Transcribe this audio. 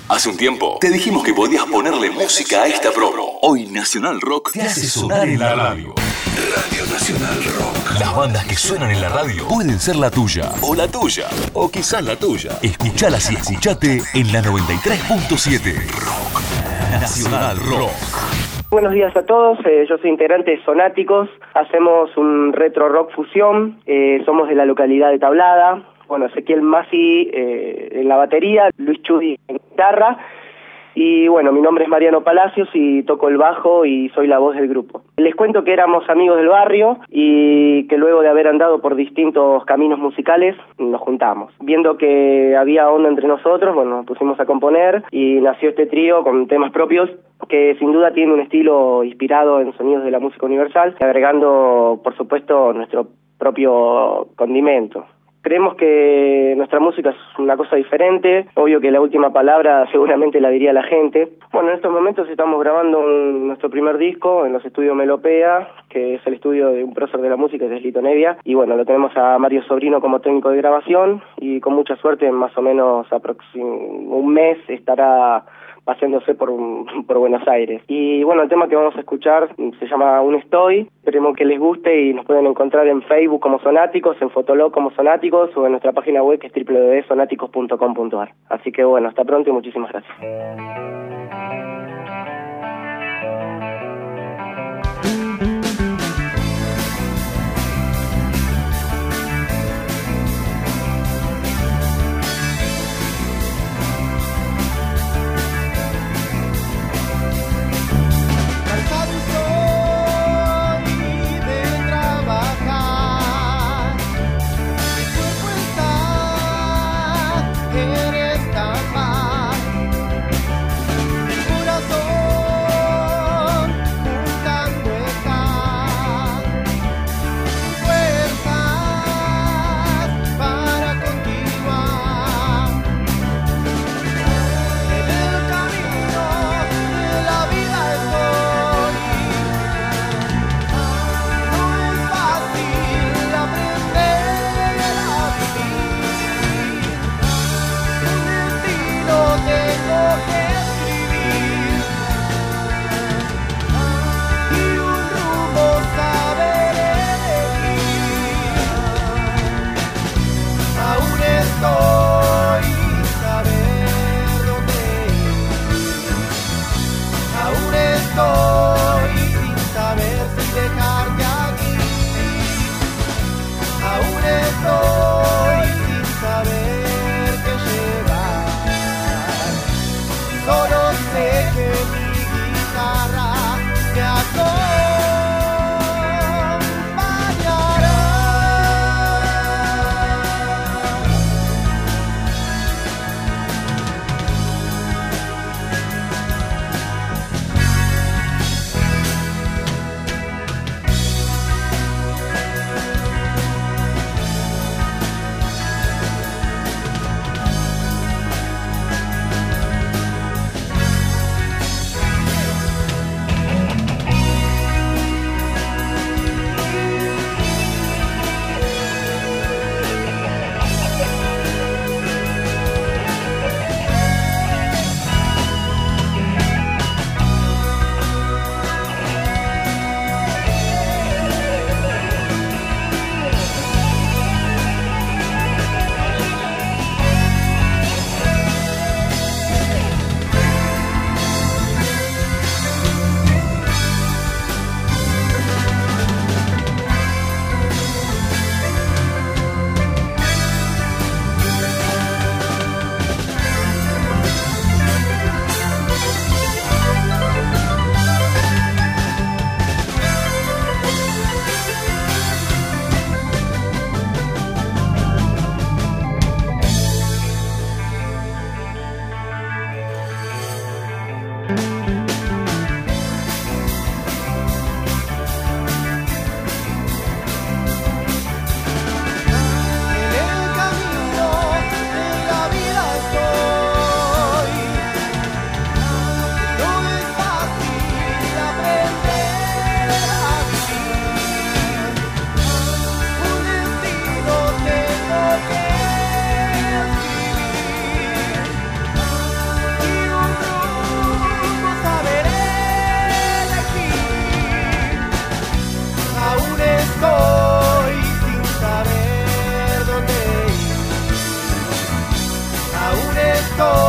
Hace un tiempo te dijimos que podías ponerle música a esta promo. Hoy Nacional Rock te hace sonar en la radio. Radio Nacional Rock. Las bandas que suenan en la radio pueden ser la tuya. O la tuya. O quizás la tuya. Escuchalas y escuchate en la 93.7. Rock. Nacional Rock. Buenos días a todos, yo soy integrante de Sonáticos, hacemos un retro rock fusión, somos de la localidad de Tablada, bueno, Ezequiel Masi en la batería, Luis Chudi en guitarra, y bueno, mi nombre es Mariano Palacios y toco el bajo y soy la voz del grupo. Les cuento que éramos amigos del barrio y que luego de haber andado por distintos caminos musicales nos juntamos. Viendo que había onda entre nosotros, bueno, nos pusimos a componer y nació este trío con temas propios que sin duda tiene un estilo inspirado en sonidos de la música universal, agregando, por supuesto, nuestro propio condimento. Creemos que nuestra música es una cosa diferente, obvio que la última palabra seguramente la diría la gente. Bueno, en estos momentos estamos grabando nuestro primer disco en los estudios Melopea, que es el estudio de un prócer de la música, que es Lito Nevia, y bueno, lo tenemos a Mario Sobrino como técnico de grabación, y con mucha suerte en más o menos un mes estará paseándose por Buenos Aires. Y bueno, el tema que vamos a escuchar se llama Un Estoy, esperemos que les guste y nos pueden encontrar en Facebook como Sonáticos, en Fotolog como Sonáticos o en nuestra página web que es www.sonaticos.com.ar. Así que bueno, hasta pronto y muchísimas gracias. todo.